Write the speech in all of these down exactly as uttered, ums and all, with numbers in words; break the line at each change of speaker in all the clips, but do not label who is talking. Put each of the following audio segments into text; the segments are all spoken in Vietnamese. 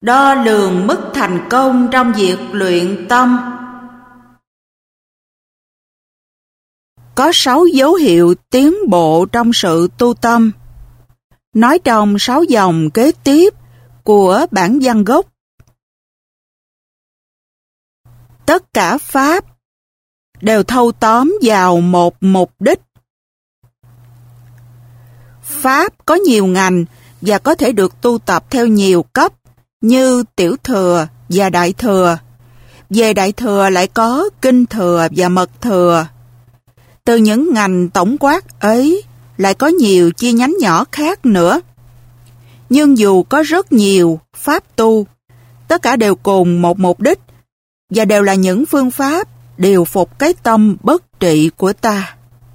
Đo lường mức thành công trong việc luyện tâm. Có sáu dấu hiệu tiến bộ trong sự tu tâm. Nói trong sáu dòng kế tiếp của bản văn gốc. Tất cả pháp đều thâu tóm vào một mục đích. Pháp có nhiều ngành và có thể được tu tập theo nhiều cấp như tiểu thừa và đại thừa. Về đại thừa lại có kinh thừa và mật thừa. Từ những ngành tổng quát ấy lại có nhiều chi nhánh nhỏ khác nữa. Nhưng dù có rất nhiều pháp tu, tất cả đều cùng một mục đích và đều là những phương pháp điều phục cái tâm bất trị của ta.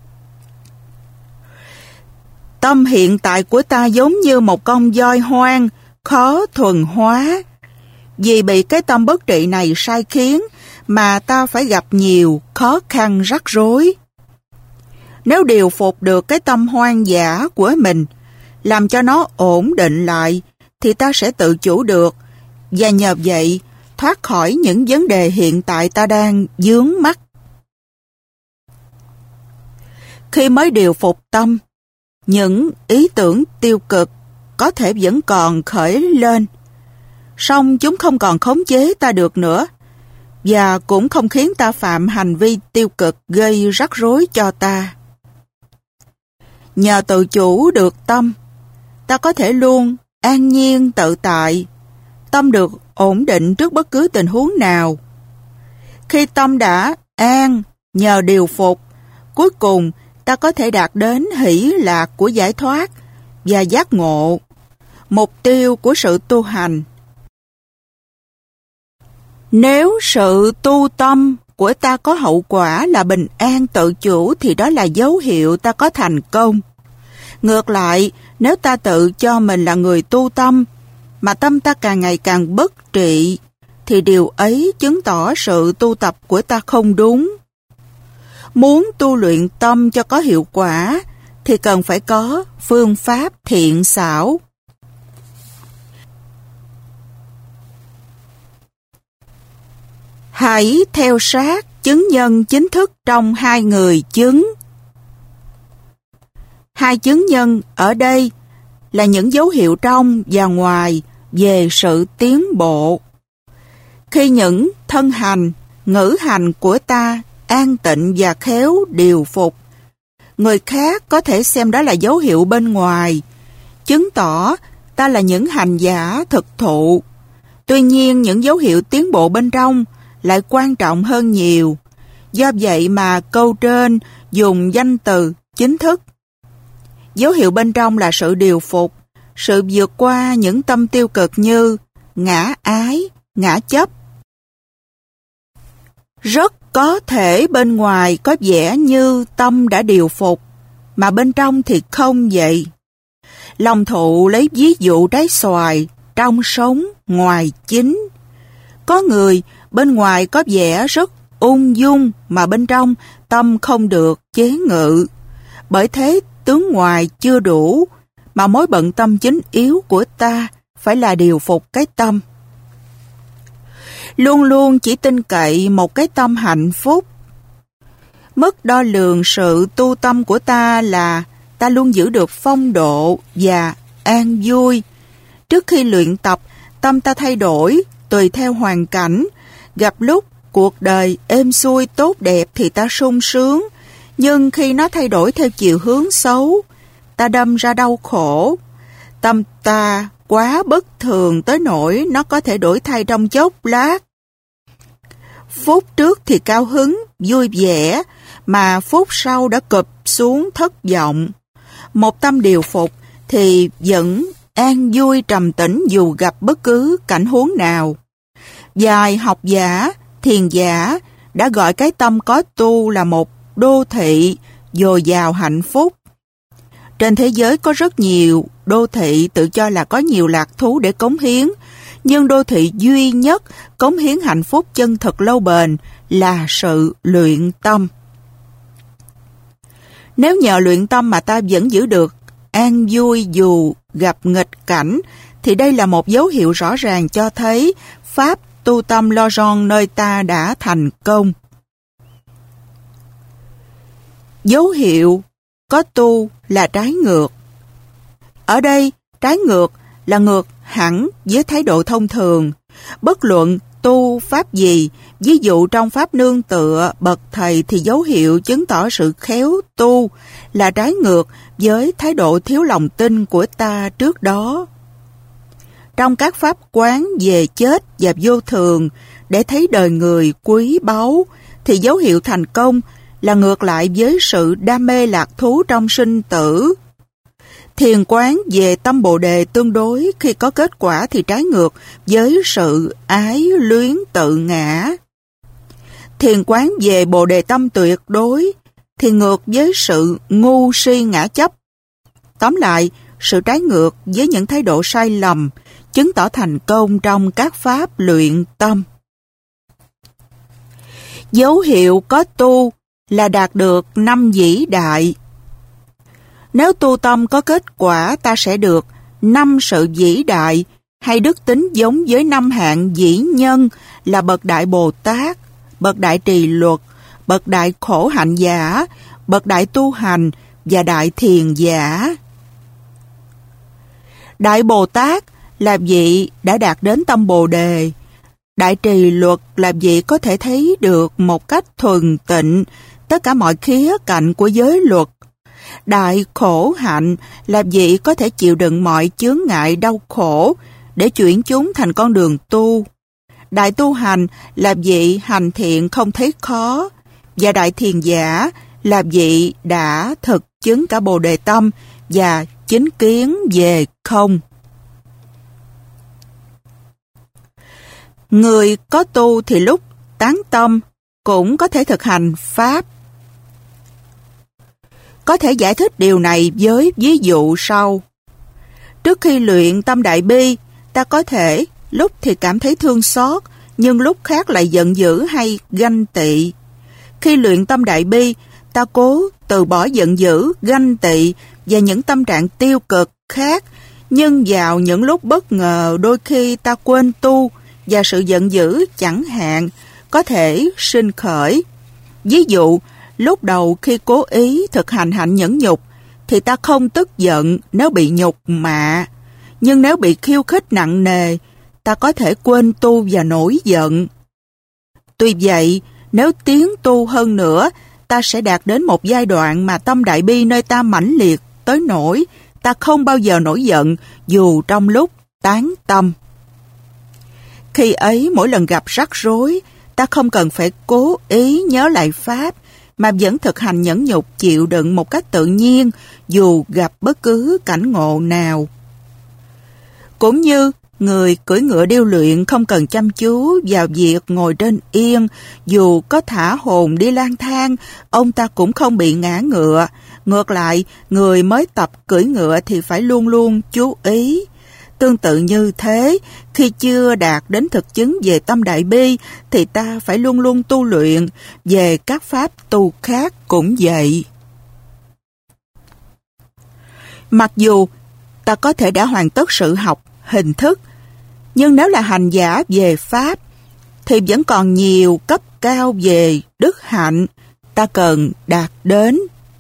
Tâm hiện tại của ta giống như một con voi hoang, khó thuần hóa. Vì bị cái tâm bất trị này sai khiến mà ta phải gặp nhiều khó khăn rắc rối. Nếu điều phục được cái tâm hoang dã của mình, làm cho nó ổn định lại, thì ta sẽ tự chủ được, và nhờ vậy thoát khỏi những vấn đề hiện tại ta đang vướng mắc. Khi mới điều phục tâm, những ý tưởng tiêu cực có thể vẫn còn khởi lên, song chúng không còn khống chế ta được nữa, và cũng không khiến ta phạm hành vi tiêu cực gây rắc rối cho ta. Nhờ tự chủ được tâm, ta có thể luôn an nhiên tự tại, tâm được ổn định trước bất cứ tình huống nào. Khi tâm đã an nhờ điều phục, cuối cùng ta có thể đạt đến hỷ lạc của giải thoát và giác ngộ, mục tiêu của sự tu hành. Nếu sự tu tâm của ta có hậu quả là bình an tự chủ thì đó là dấu hiệu ta có thành công. Ngược lại, nếu ta tự cho mình là người tu tâm mà tâm ta càng ngày càng bất trị thì điều ấy chứng tỏ sự tu tập của ta không đúng. Muốn tu luyện tâm cho có hiệu quả thì cần phải có phương pháp thiện xảo. Hãy theo sát chứng nhân chính thức trong hai người chứng. Hai chứng nhân ở đây là những dấu hiệu trong và ngoài về sự tiến bộ. Khi những thân hành, ngữ hành của ta an tịnh và khéo điều phục, người khác có thể xem đó là dấu hiệu bên ngoài, chứng tỏ ta là những hành giả thực thụ. Tuy nhiên, những dấu hiệu tiến bộ bên trong lại quan trọng hơn nhiều. Do vậy mà câu trên dùng danh từ chính thức. Dấu hiệu bên trong là sự điều phục, sự vượt qua những tâm tiêu cực như ngã ái, ngã chấp. Rất có thể bên ngoài có vẻ như tâm đã điều phục, mà bên trong thì không vậy. Lòng thụ lấy ví dụ trái xoài, trong sống, ngoài chín. Có người bên ngoài có vẻ rất ung dung mà bên trong tâm không được chế ngự. Bởi thế tướng ngoài chưa đủ, mà mối bận tâm chính yếu của ta phải là điều phục cái tâm. Luôn luôn chỉ tin cậy một cái tâm hạnh phúc. Mức đo lường sự tu tâm của ta là ta luôn giữ được phong độ và an vui. Trước khi luyện tập, tâm ta thay đổi tùy theo hoàn cảnh. Gặp lúc cuộc đời êm xuôi tốt đẹp thì ta sung sướng, nhưng khi nó thay đổi theo chiều hướng xấu, ta đâm ra đau khổ. Tâm ta quá bất thường tới nỗi nó có thể đổi thay trong chốc lát. Phút trước thì cao hứng, vui vẻ, mà phút sau đã cụp xuống thất vọng. Một tâm điều phục thì vẫn an vui trầm tĩnh dù gặp bất cứ cảnh huống nào. Vài học giả, thiền giả đã gọi cái tâm có tu là một đô thị dồi dào hạnh phúc. Trên thế giới có rất nhiều đô thị tự cho là có nhiều lạc thú để cống hiến, nhưng đô thị duy nhất cống hiến hạnh phúc chân thực lâu bền là sự luyện tâm. Nếu nhờ luyện tâm mà ta vẫn giữ được an vui dù gặp nghịch cảnh, thì đây là một dấu hiệu rõ ràng cho thấy pháp tu tâm Lojong nơi ta đã thành công. Dấu hiệu có tu là trái ngược. Ở đây, trái ngược là ngược hẳn với thái độ thông thường. Bất luận tu pháp gì, ví dụ trong pháp nương tựa, bậc thầy, thì dấu hiệu chứng tỏ sự khéo tu là trái ngược với thái độ thiếu lòng tin của ta trước đó. Trong các pháp quán về chết và vô thường, để thấy đời người quý báu, thì dấu hiệu thành công là ngược lại với sự đam mê lạc thú trong sinh tử. Thiền quán về tâm Bồ Đề tương đối khi có kết quả thì trái ngược với sự ái luyến tự ngã. Thiền quán về Bồ Đề tâm tuyệt đối thì ngược với sự ngu si ngã chấp. Tóm lại, sự trái ngược với những thái độ sai lầm chứng tỏ thành công trong các pháp luyện tâm. Dấu hiệu có tu là đạt được năm vĩ đại. Nếu tu tâm có kết quả, ta sẽ được năm sự vĩ đại hay đức tính giống với năm hạng vĩ nhân là bậc đại Bồ Tát, bậc đại trì luật, bậc đại khổ hạnh giả, bậc đại tu hành và đại thiền giả. Đại Bồ Tát là vị đã đạt đến tâm Bồ Đề. Đại trì luật là vị có thể thấy được một cách thuần tịnh tất cả mọi khía cạnh của giới luật. Đại khổ hạnh là vị có thể chịu đựng mọi chướng ngại đau khổ để chuyển chúng thành con đường tu. Đại tu hành là vị hành thiện không thấy khó. Và đại thiền giả là vị đã thực chứng cả Bồ Đề tâm và chính kiến về không. Người có tu thì lúc tán tâm cũng có thể thực hành pháp. Có thể giải thích điều này với ví dụ sau. Trước khi luyện tâm đại bi, ta có thể lúc thì cảm thấy thương xót, nhưng lúc khác lại giận dữ hay ganh tị. Khi luyện tâm đại bi, ta cố từ bỏ giận dữ, ganh tị và những tâm trạng tiêu cực khác, nhưng vào những lúc bất ngờ đôi khi ta quên tu và sự giận dữ chẳng hạn có thể sinh khởi. Ví dụ, lúc đầu khi cố ý thực hành hạnh nhẫn nhục thì ta không tức giận nếu bị nhục mạ, nhưng nếu bị khiêu khích nặng nề, ta có thể quên tu và nổi giận. Tuy vậy, nếu tiến tu hơn nữa, ta sẽ đạt đến một giai đoạn mà tâm đại bi nơi ta mãnh liệt tới nỗi ta không bao giờ nổi giận dù trong lúc tán tâm. Khi ấy, mỗi lần gặp rắc rối, ta không cần phải cố ý nhớ lại pháp, mà vẫn thực hành nhẫn nhục chịu đựng một cách tự nhiên dù gặp bất cứ cảnh ngộ nào. Cũng như người cưỡi ngựa điêu luyện không cần chăm chú vào việc ngồi trên yên, dù có thả hồn đi lang thang, ông ta cũng không bị ngã ngựa. Ngược lại, người mới tập cưỡi ngựa thì phải luôn luôn chú ý. Tương tự như thế, khi chưa đạt đến thực chứng về tâm đại bi, thì ta phải luôn luôn tu luyện. Về các pháp tu khác cũng vậy. Mặc dù ta có thể đã hoàn tất sự học hình thức, nhưng nếu là hành giả về pháp, thì vẫn còn nhiều cấp cao về đức hạnh ta cần đạt đến.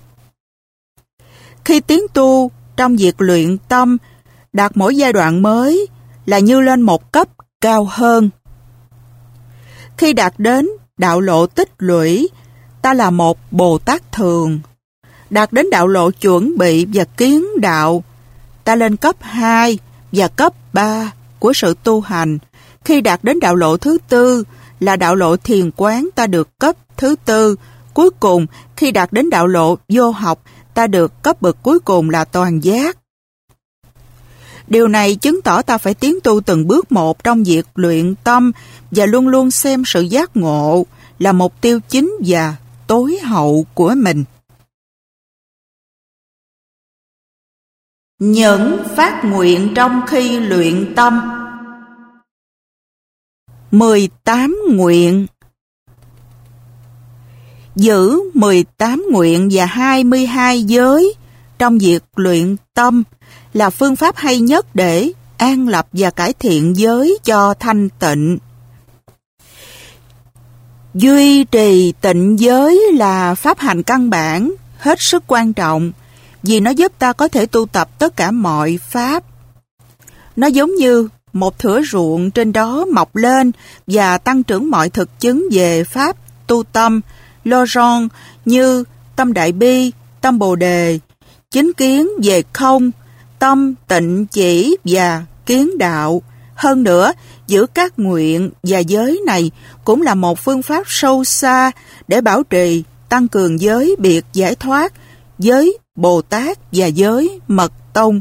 Khi tiến tu trong việc luyện tâm, đạt mỗi giai đoạn mới là như lên một cấp cao hơn. Khi đạt đến đạo lộ tích lũy, ta là một Bồ Tát thường. Đạt đến đạo lộ chuẩn bị và kiến đạo, ta lên cấp hai và cấp ba của sự tu hành. Khi đạt đến đạo lộ thứ tư là đạo lộ thiền quán, ta được cấp thứ tư. Cuối cùng, khi đạt đến đạo lộ vô học, ta được cấp bậc cuối cùng là toàn giác. Điều này chứng tỏ ta phải tiến tu từng bước một trong việc luyện tâm và luôn luôn xem sự giác ngộ là mục tiêu chính và tối hậu của mình. Những phát nguyện trong khi luyện tâm. mười tám nguyện. Giữ mười tám nguyện và hai mươi hai giới trong việc luyện tâm là phương pháp hay nhất để an lập và cải thiện giới cho thanh tịnh. Duy trì tịnh giới là pháp hành căn bản, hết sức quan trọng, vì nó giúp ta có thể tu tập tất cả mọi pháp. Nó giống như một thửa ruộng, trên đó mọc lên và tăng trưởng mọi thực chứng về pháp tu tâm, Lojong như tâm đại bi, tâm bồ đề, chính kiến về không, tâm tịnh chỉ và kiến đạo. Hơn nữa, giữ các nguyện và giới này cũng là một phương pháp sâu xa để bảo trì, tăng cường giới biệt giải thoát, giới Bồ Tát và giới Mật Tông.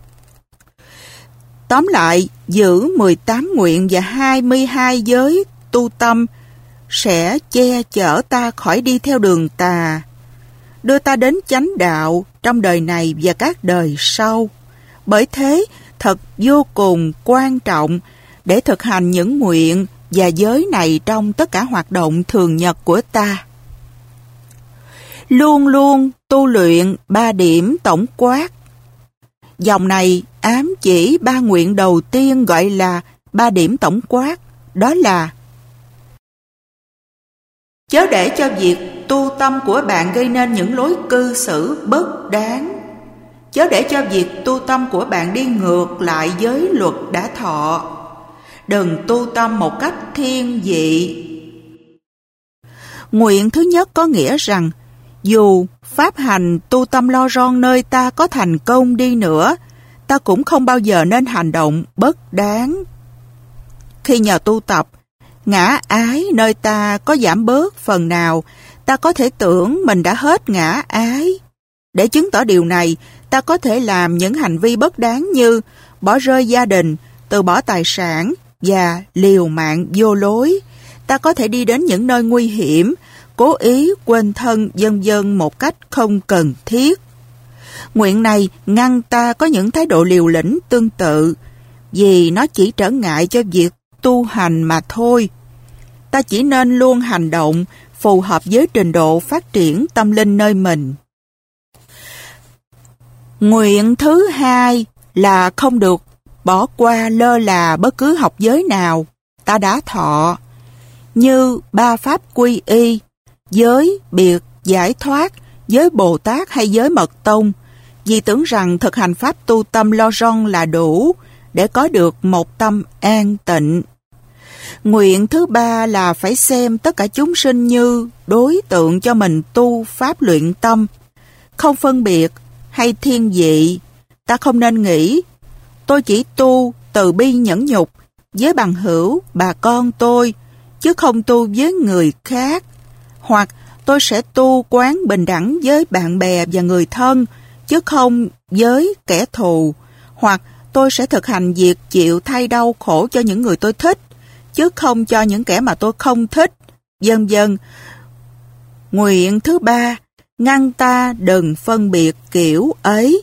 Tóm lại, giữ mười tám nguyện và hai mươi hai giới tu tâm sẽ che chở ta khỏi đi theo đường tà, đưa ta đến chánh đạo trong đời này và các đời sau. Bởi thế, thật vô cùng quan trọng để thực hành những nguyện và giới này trong tất cả hoạt động thường nhật của ta. Luôn luôn tu luyện ba điểm tổng quát. Dòng này ám chỉ ba nguyện đầu tiên gọi là ba điểm tổng quát, đó là: chớ để cho việc tu tâm của bạn gây nên những lối cư xử bất đáng. Chớ để cho việc tu tâm của bạn đi ngược lại giới luật đã thọ. Đừng tu tâm một cách thiên vị. Nguyện thứ nhất có nghĩa rằng dù pháp hành tu tâm Lojong nơi ta có thành công đi nữa, ta cũng không bao giờ nên hành động bất đáng. Khi nhờ tu tập, ngã ái nơi ta có giảm bớt phần nào, ta có thể tưởng mình đã hết ngã ái. Để chứng tỏ điều này, ta có thể làm những hành vi bất đáng như bỏ rơi gia đình, từ bỏ tài sản và liều mạng vô lối. Ta có thể đi đến những nơi nguy hiểm, cố ý quên thân vân vân một cách không cần thiết. Nguyện này ngăn ta có những thái độ liều lĩnh tương tự, vì nó chỉ trở ngại cho việc tu hành mà thôi. Ta chỉ nên luôn hành động phù hợp với trình độ phát triển tâm linh nơi mình. Nguyện thứ hai là không được bỏ qua lơ là bất cứ học giới nào ta đã thọ, như ba pháp quy y, giới biệt giải thoát, giới Bồ Tát hay giới Mật Tông, vì tưởng rằng thực hành pháp tu tâm Lojong là đủ để có được một tâm an tịnh. Nguyện thứ ba là phải xem tất cả chúng sinh như đối tượng cho mình tu pháp luyện tâm, không phân biệt hay thiên vị. Ta không nên nghĩ tôi chỉ tu từ bi nhẫn nhục với bằng hữu bà con tôi, chứ không tu với người khác. Hoặc tôi sẽ tu quán bình đẳng với bạn bè và người thân, chứ không với kẻ thù. Hoặc tôi sẽ thực hành việc chịu thay đau khổ cho những người tôi thích, chứ không cho những kẻ mà tôi không thích, vân vân. Nguyện thứ ba ngăn ta đừng phân biệt kiểu ấy.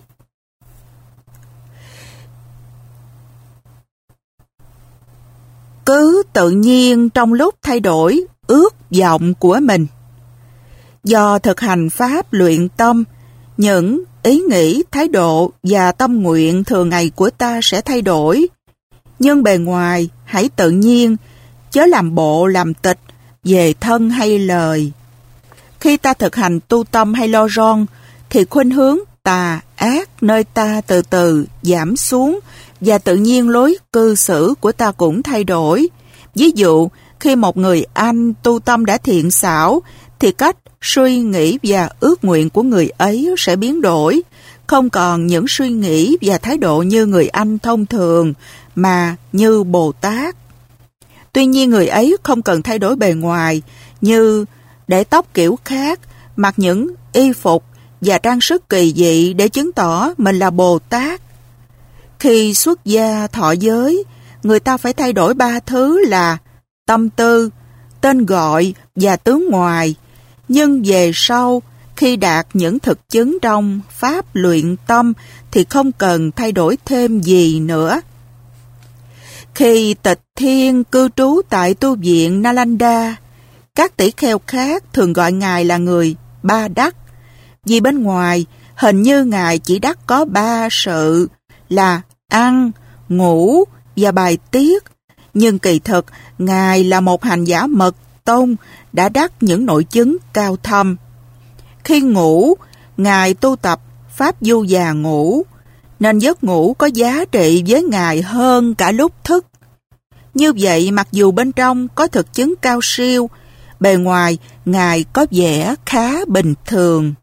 Cứ tự nhiên trong lúc thay đổi ước vọng của mình. Do thực hành pháp luyện tâm, những ý nghĩ, thái độ và tâm nguyện thường ngày của ta sẽ thay đổi. Nhưng bề ngoài hãy tự nhiên, chớ làm bộ làm tịch về thân hay lời. Khi ta thực hành tu tâm hay Lojong, thì khuynh hướng tà ác nơi ta từ từ giảm xuống, và tự nhiên lối cư xử của ta cũng thay đổi. Ví dụ, khi một người anh tu tâm đã thiện xảo, thì cách suy nghĩ và ước nguyện của người ấy sẽ biến đổi, không còn những suy nghĩ và thái độ như người anh thông thường, mà như Bồ Tát. Tuy nhiên người ấy không cần thay đổi bề ngoài, như để tóc kiểu khác, mặc những y phục và trang sức kỳ dị để chứng tỏ mình là Bồ Tát. Khi xuất gia thọ giới, người ta phải thay đổi ba thứ là tâm tư, tên gọi và tướng ngoài. Nhưng về sau, khi đạt những thực chứng trong pháp luyện tâm, thì không cần thay đổi thêm gì nữa. Khi Tịch Thiên cư trú tại tu viện Nalanda, các tỷ kheo khác thường gọi Ngài là người Ba Đắc, vì bên ngoài hình như Ngài chỉ đắc có ba sự là ăn, ngủ và bài tiết, nhưng kỳ thực Ngài là một hành giả mật tông đã đắc những nội chứng cao thâm. Khi ngủ, Ngài tu tập pháp du già ngủ, nên giấc ngủ có giá trị với Ngài hơn cả lúc thức. Như vậy, mặc dù bên trong có thực chứng cao siêu, bề ngoài Ngài có vẻ khá bình thường.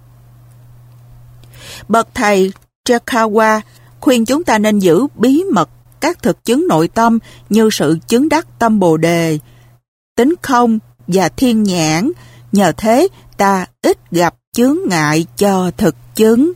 Bậc thầy Trekawa khuyên chúng ta nên giữ bí mật các thực chứng nội tâm như sự chứng đắc tâm Bồ Đề, tính không và thiên nhãn, nhờ thế ta ít gặp chướng ngại cho thực chứng.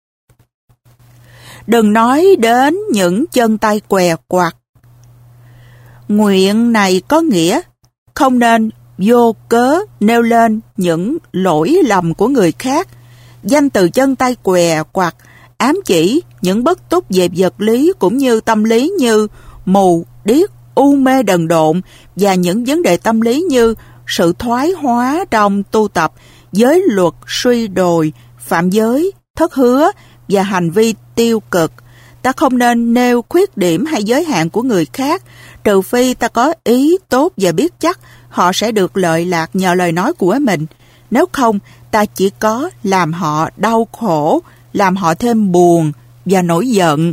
Đừng nói đến những chân tay què quặt. Nguyện này có nghĩa không nên vô cớ nêu lên những lỗi lầm của người khác. Danh từ chân tay què quặt ám chỉ những bất túc về vật lý cũng như tâm lý như mù, điếc, u mê đần độn và những vấn đề tâm lý như sự thoái hóa trong tu tập, giới luật suy đồi, phạm giới, thất hứa và hành vi tiêu cực. Ta không nên nêu khuyết điểm hay giới hạn của người khác, trừ phi ta có ý tốt và biết chắc họ sẽ được lợi lạc nhờ lời nói của mình. Nếu không, ta chỉ có làm họ đau khổ, làm họ thêm buồn và nổi giận.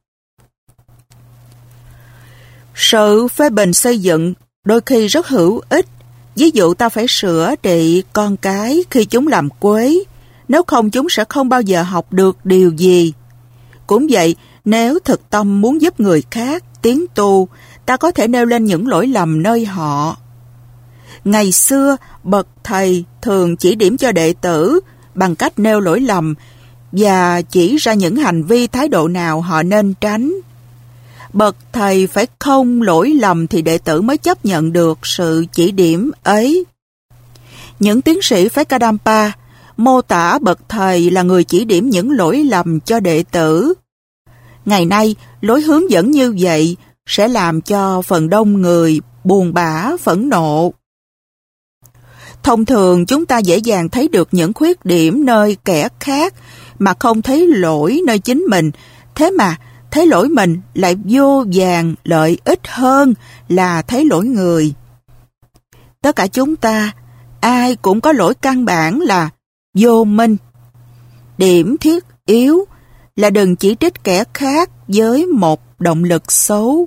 Sự phê bình xây dựng đôi khi rất hữu ích. Ví dụ ta phải sửa trị con cái khi chúng làm quấy, nếu không chúng sẽ không bao giờ học được điều gì. Cũng vậy, nếu thực tâm muốn giúp người khác tiến tu, ta có thể nêu lên những lỗi lầm nơi họ. Ngày xưa, bậc thầy thường chỉ điểm cho đệ tử bằng cách nêu lỗi lầm và chỉ ra những hành vi thái độ nào họ nên tránh. Bậc thầy phải không lỗi lầm thì đệ tử mới chấp nhận được sự chỉ điểm ấy. Những tiến sĩ phái Kadampa mô tả bậc thầy là người chỉ điểm những lỗi lầm cho đệ tử. Ngày nay, lối hướng dẫn như vậy sẽ làm cho phần đông người buồn bã, phẫn nộ. Thông thường chúng ta dễ dàng thấy được những khuyết điểm nơi kẻ khác mà không thấy lỗi nơi chính mình. Thế mà thấy lỗi mình lại vô vàn lợi ích hơn là thấy lỗi người. Tất cả chúng ta, ai cũng có lỗi căn bản là vô minh. Điểm thiết yếu là đừng chỉ trích kẻ khác với một động lực xấu.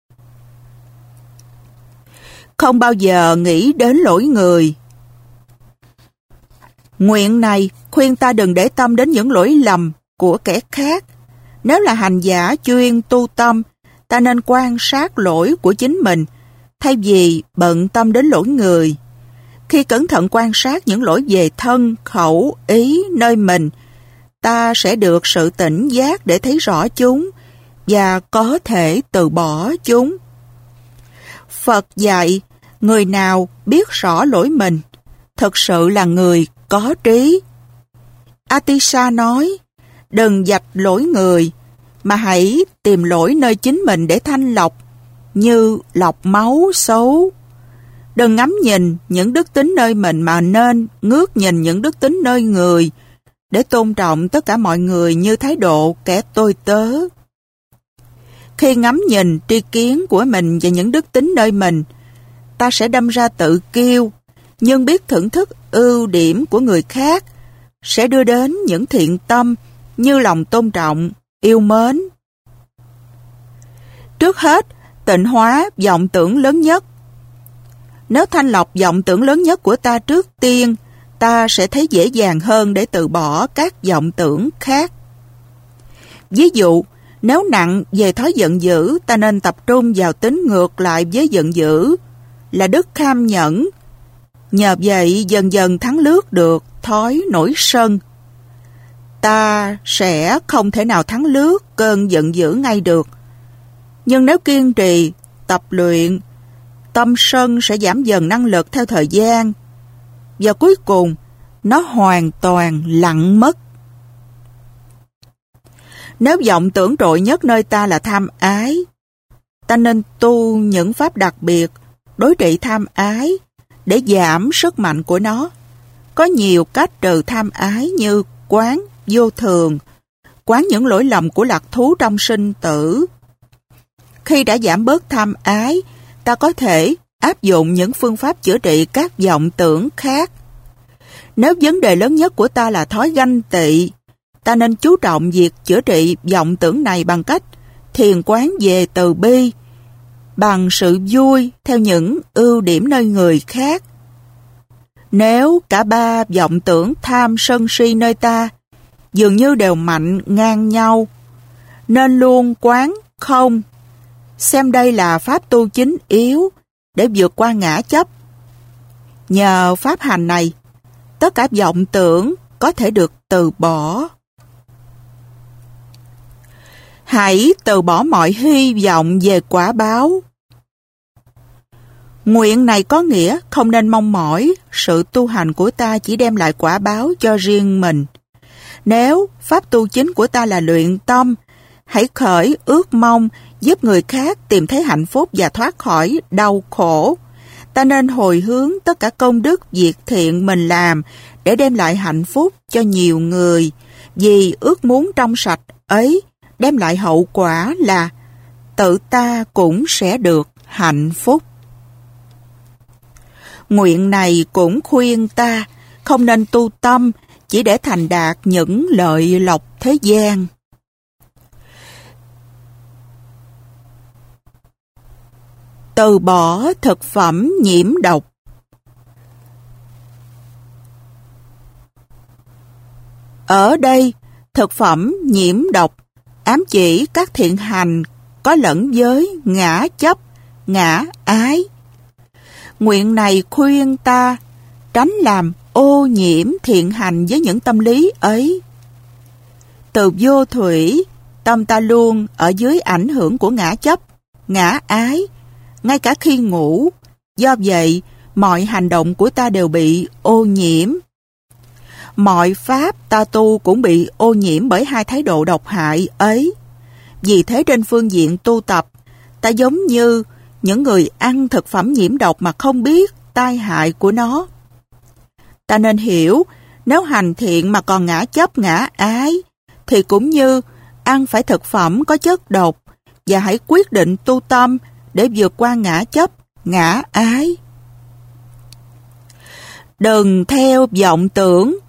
Không bao giờ nghĩ đến lỗi người. Nguyện này khuyên ta đừng để tâm đến những lỗi lầm của kẻ khác. Nếu là hành giả chuyên tu tâm, ta nên quan sát lỗi của chính mình, thay vì bận tâm đến lỗi người. Khi cẩn thận quan sát những lỗi về thân, khẩu, ý nơi mình, ta sẽ được sự tỉnh giác để thấy rõ chúng và có thể từ bỏ chúng. Phật dạy, người nào biết rõ lỗi mình, thực sự là người có trí. Atisa nói, đừng vạch lỗi người, mà hãy tìm lỗi nơi chính mình để thanh lọc, như lọc máu xấu. Đừng ngắm nhìn những đức tính nơi mình mà nên ngước nhìn những đức tính nơi người, để tôn trọng tất cả mọi người như thái độ kẻ tôi tớ. Khi ngắm nhìn tri kiến của mình và những đức tính nơi mình, ta sẽ đâm ra tự kiêu, nhưng biết thưởng thức ưu điểm của người khác sẽ đưa đến những thiện tâm như lòng tôn trọng, yêu mến. Trước hết, tịnh hóa vọng tưởng lớn nhất. Nếu thanh lọc vọng tưởng lớn nhất của ta trước tiên, ta sẽ thấy dễ dàng hơn để từ bỏ các vọng tưởng khác. Ví dụ, nếu nặng về thói giận dữ, ta nên tập trung vào tính ngược lại với giận dữ, là đức kham nhẫn. Nhờ vậy dần dần thắng lướt được thói nổi sân. Ta sẽ không thể nào thắng lướt cơn giận dữ ngay được. Nhưng nếu kiên trì, tập luyện, tâm sân sẽ giảm dần năng lực theo thời gian. Và cuối cùng, nó hoàn toàn lặng mất. Nếu vọng tưởng trội nhất nơi ta là tham ái, ta nên tu những pháp đặc biệt đối trị tham ái để giảm sức mạnh của nó. Có nhiều cách trừ tham ái như quán vô thường, quán những lỗi lầm của lạc thú trong sinh tử. Khi đã giảm bớt tham ái, ta có thể áp dụng những phương pháp chữa trị các vọng tưởng khác. Nếu vấn đề lớn nhất của ta là thói ganh tị, ta nên chú trọng việc chữa trị vọng tưởng này bằng cách thiền quán về từ bi, bằng sự vui theo những ưu điểm nơi người khác. Nếu cả ba vọng tưởng tham sân si nơi ta dường như đều mạnh ngang nhau, nên luôn quán không, xem đây là pháp tu chính yếu để vượt qua ngã chấp. Nhờ pháp hành này, tất cả vọng tưởng có thể được từ bỏ. Hãy từ bỏ mọi hy vọng về quả báo. Nguyện này có nghĩa không nên mong mỏi sự tu hành của ta chỉ đem lại quả báo cho riêng mình. Nếu pháp tu chính của ta là luyện tâm, hãy khởi ước mong giúp người khác tìm thấy hạnh phúc và thoát khỏi đau khổ. Ta nên hồi hướng tất cả công đức việc thiện mình làm để đem lại hạnh phúc cho nhiều người, vì ước muốn trong sạch ấy đem lại hậu quả là tự ta cũng sẽ được hạnh phúc. Nguyện này cũng khuyên ta không nên tu tâm chỉ để thành đạt những lợi lộc thế gian. Từ bỏ thực phẩm nhiễm độc. Ở đây, thực phẩm nhiễm độc ám chỉ các thiện hành có lẫn với ngã chấp, ngã ái. Nguyện này khuyên ta tránh làm ô nhiễm thiện hành với những tâm lý ấy. Từ vô thủy, tâm ta luôn ở dưới ảnh hưởng của ngã chấp, ngã ái, ngay cả khi ngủ. Do vậy, mọi hành động của ta đều bị ô nhiễm. Mọi pháp ta tu cũng bị ô nhiễm bởi hai thái độ độc hại ấy. Vì thế trên phương diện tu tập, ta giống như những người ăn thực phẩm nhiễm độc mà không biết tai hại của nó. Ta nên hiểu, nếu hành thiện mà còn ngã chấp ngã ái, thì cũng như ăn phải thực phẩm có chất độc, và hãy quyết định tu tâm để vượt qua ngã chấp, ngã ái. Đừng theo vọng tưởng.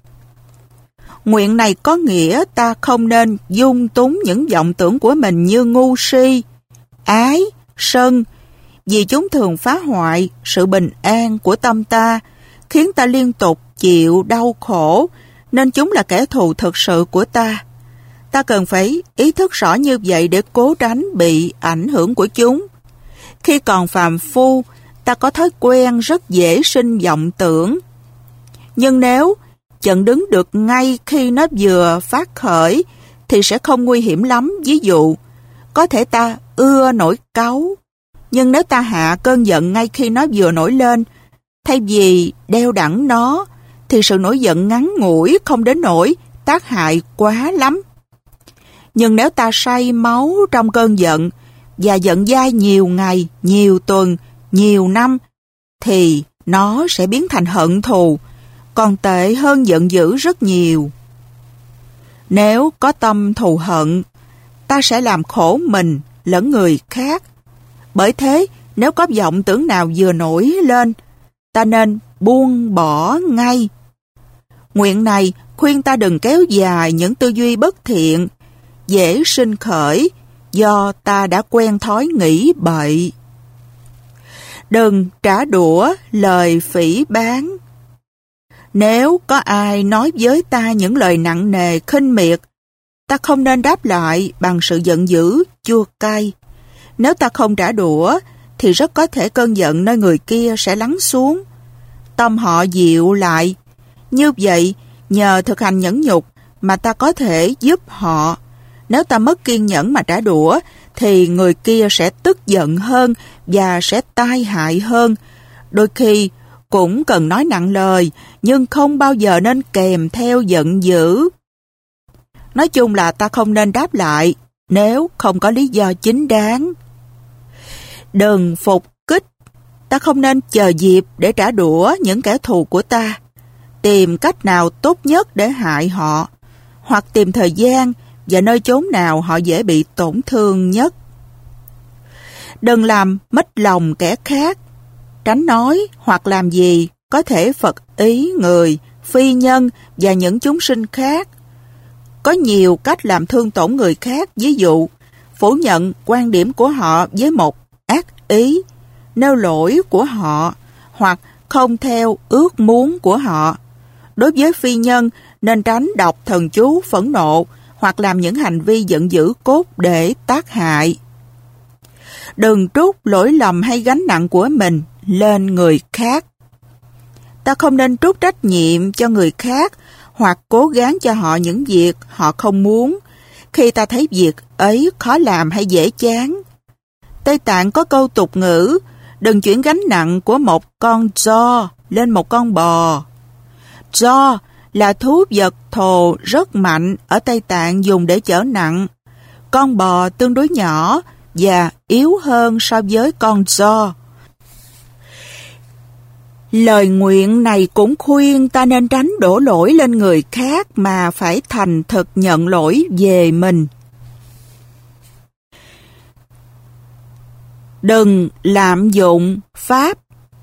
Nguyện này có nghĩa ta không nên dung túng những vọng tưởng của mình như ngu si, ái, sân, vì chúng thường phá hoại sự bình an của tâm ta, khiến ta liên tục chịu đau khổ, nên chúng là kẻ thù thực sự của ta. Ta cần phải ý thức rõ như vậy để cố tránh bị ảnh hưởng của chúng. Khi còn phàm phu, ta có thói quen rất dễ sinh vọng tưởng. Nhưng nếu chặn đứng được ngay khi nó vừa phát khởi, thì sẽ không nguy hiểm lắm. Ví dụ, có thể ta ưa nổi cáu, nhưng nếu ta hạ cơn giận ngay khi nó vừa nổi lên, thay vì đeo đẳng nó, thì sự nổi giận ngắn ngủi không đến nỗi tác hại quá lắm. Nhưng nếu ta say máu trong cơn giận và giận dai nhiều ngày, nhiều tuần, nhiều năm, thì nó sẽ biến thành hận thù, còn tệ hơn giận dữ rất nhiều. Nếu có tâm thù hận, ta sẽ làm khổ mình lẫn người khác. Bởi thế, nếu có vọng tưởng nào vừa nổi lên, ta nên buông bỏ ngay. Nguyện này khuyên ta đừng kéo dài những tư duy bất thiện, dễ sinh khởi do ta đã quen thói nghĩ bậy. Đừng trả đũa lời phỉ báng. Nếu có ai nói với ta những lời nặng nề khinh miệt, ta không nên đáp lại bằng sự giận dữ, chua cay. Nếu ta không trả đũa, thì rất có thể cơn giận nơi người kia sẽ lắng xuống, tâm họ dịu lại. Như vậy, nhờ thực hành nhẫn nhục mà ta có thể giúp họ. Nếu ta mất kiên nhẫn mà trả đũa, thì người kia sẽ tức giận hơn và sẽ tai hại hơn. Đôi khi cũng cần nói nặng lời, nhưng không bao giờ nên kèm theo giận dữ. Nói chung là ta không nên đáp lại nếu không có lý do chính đáng. Đừng phục kích. Ta không nên chờ dịp để trả đũa những kẻ thù của ta, tìm cách nào tốt nhất để hại họ, hoặc tìm thời gian và nơi chốn nào họ dễ bị tổn thương nhất. Đừng làm mất lòng kẻ khác, tránh nói hoặc làm gì có thể phật ý người, phi nhân và những chúng sinh khác. Có nhiều cách làm thương tổn người khác, ví dụ phủ nhận quan điểm của họ với một ác ý, nêu lỗi của họ hoặc không theo ước muốn của họ. Đối với phi nhân nên tránh đọc thần chú phẫn nộ hoặc làm những hành vi giận dữ cốt để tác hại. Đừng trút lỗi lầm hay gánh nặng của mình lên người khác. Ta không nên trút trách nhiệm cho người khác hoặc cố gắng cho họ những việc họ không muốn khi ta thấy việc ấy khó làm hay dễ chán. Tây Tạng có câu tục ngữ: đừng chuyển gánh nặng của một con giò lên một con bò. Giò là thú vật thồ rất mạnh ở Tây Tạng dùng để chở nặng. Con bò tương đối nhỏ và yếu hơn so với con giò. Lời nguyện này cũng khuyên ta nên tránh đổ lỗi lên người khác mà phải thành thực nhận lỗi về mình. Đừng lạm dụng Pháp.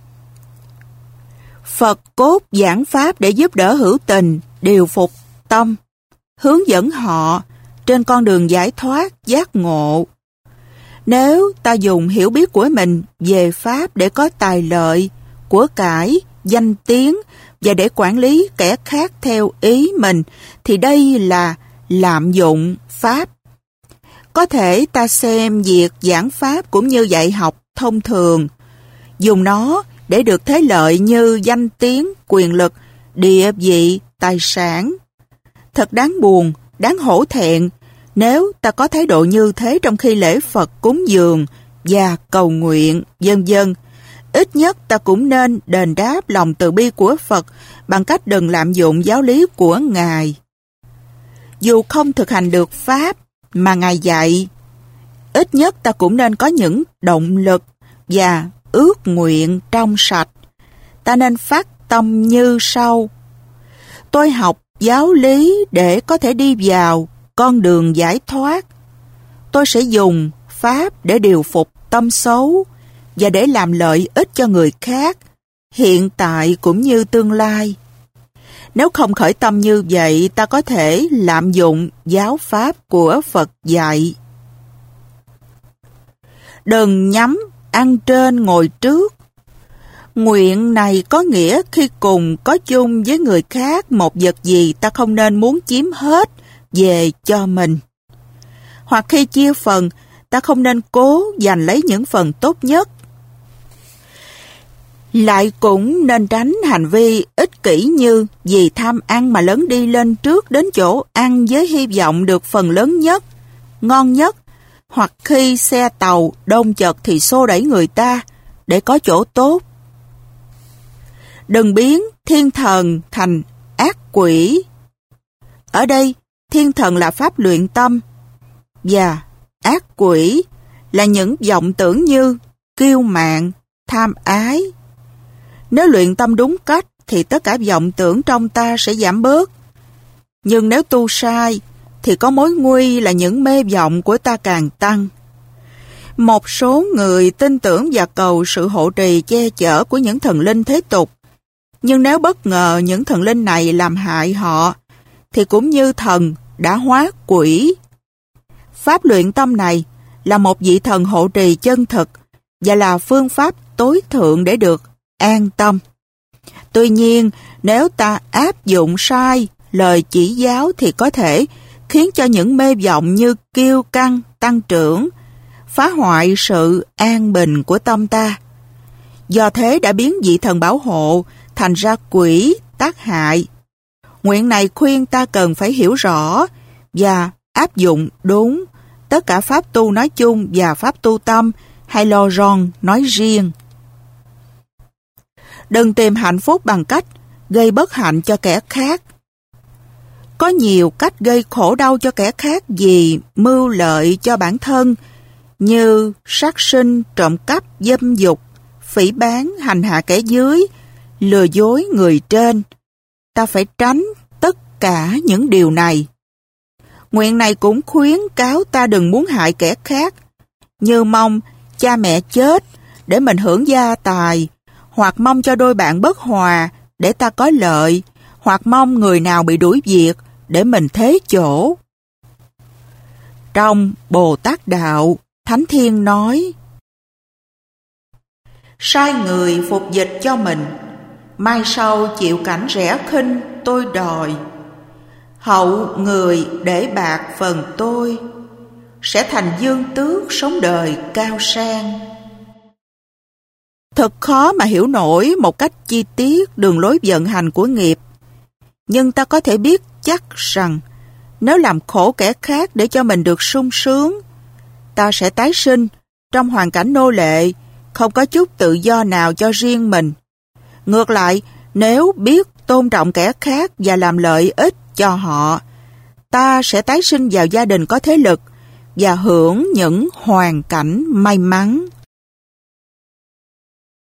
Phật cốt giảng Pháp để giúp đỡ hữu tình, điều phục tâm, hướng dẫn họ trên con đường giải thoát, giác ngộ. Nếu ta dùng hiểu biết của mình về Pháp để có tài lợi, của cải, danh tiếng và để quản lý kẻ khác theo ý mình, thì đây là lạm dụng Pháp. Có thể ta xem việc giảng Pháp cũng như dạy học thông thường, dùng nó để được thế lợi như danh tiếng, quyền lực, địa vị, tài sản. Thật đáng buồn, đáng hổ thẹn nếu ta có thái độ như thế trong khi lễ Phật cúng dường và cầu nguyện, vân vân. Ít nhất ta cũng nên đền đáp lòng từ bi của Phật bằng cách đừng lạm dụng giáo lý của Ngài. Dù không thực hành được Pháp mà Ngài dạy, ít nhất ta cũng nên có những động lực và ước nguyện trong sạch. Ta nên phát tâm như sau: tôi học giáo lý để có thể đi vào con đường giải thoát. Tôi sẽ dùng Pháp để điều phục tâm xấu và để làm lợi ích cho người khác, hiện tại cũng như tương lai. Nếu không khởi tâm như vậy, ta có thể lạm dụng giáo pháp của Phật dạy. Đừng nhắm ăn trên ngồi trước. Nguyện này có nghĩa khi cùng có chung với người khác một vật gì, ta không nên muốn chiếm hết về cho mình. Hoặc khi chia phần, ta không nên cố giành lấy những phần tốt nhất. Lại cũng nên tránh hành vi ích kỷ như vì tham ăn mà lấn đi lên trước đến chỗ ăn với hy vọng được phần lớn nhất, ngon nhất, hoặc khi xe tàu đông chật thì xô đẩy người ta để có chỗ tốt. Đừng biến thiên thần thành ác quỷ. Ở đây, thiên thần là pháp luyện tâm và ác quỷ là những vọng tưởng như kiêu mạn, tham ái. Nếu luyện tâm đúng cách thì tất cả vọng tưởng trong ta sẽ giảm bớt. Nhưng nếu tu sai thì có mối nguy là những mê vọng của ta càng tăng. Một số người tin tưởng và cầu sự hộ trì che chở của những thần linh thế tục. Nhưng nếu bất ngờ những thần linh này làm hại họ thì cũng như thần đã hóa quỷ. Pháp luyện tâm này là một vị thần hộ trì chân thực và là phương pháp tối thượng để được an tâm. Tuy nhiên, nếu ta áp dụng sai lời chỉ giáo thì có thể khiến cho những mê vọng như kiêu căng tăng trưởng, phá hoại sự an bình của tâm ta. Do thế đã biến vị thần bảo hộ thành ra quỷ tác hại. Nguyện này khuyên ta cần phải hiểu rõ và áp dụng đúng tất cả pháp tu nói chung và pháp tu tâm hay lo rong nói riêng. Đừng tìm hạnh phúc bằng cách gây bất hạnh cho kẻ khác. Có nhiều cách gây khổ đau cho kẻ khác vì mưu lợi cho bản thân như sát sinh, trộm cắp, dâm dục, phỉ báng, hành hạ kẻ dưới, lừa dối người trên. Ta phải tránh tất cả những điều này. Nguyện này cũng khuyến cáo ta đừng muốn hại kẻ khác, như mong cha mẹ chết để mình hưởng gia tài, hoặc mong cho đôi bạn bất hòa để ta có lợi, hoặc mong người nào bị đuổi việc để mình thế chỗ. Trong Bồ Tát Đạo, Thánh Thiên nói: sai người phục dịch cho mình, mai sau chịu cảnh rẻ khinh tôi đòi. Hậu người để bạc phần tôi, sẽ thành dương tước sống đời cao sang. Thật khó mà hiểu nổi một cách chi tiết đường lối vận hành của nghiệp. Nhưng ta có thể biết chắc rằng nếu làm khổ kẻ khác để cho mình được sung sướng, ta sẽ tái sinh trong hoàn cảnh nô lệ, không có chút tự do nào cho riêng mình. Ngược lại, nếu biết tôn trọng kẻ khác và làm lợi ích cho họ, ta sẽ tái sinh vào gia đình có thế lực và hưởng những hoàn cảnh may mắn.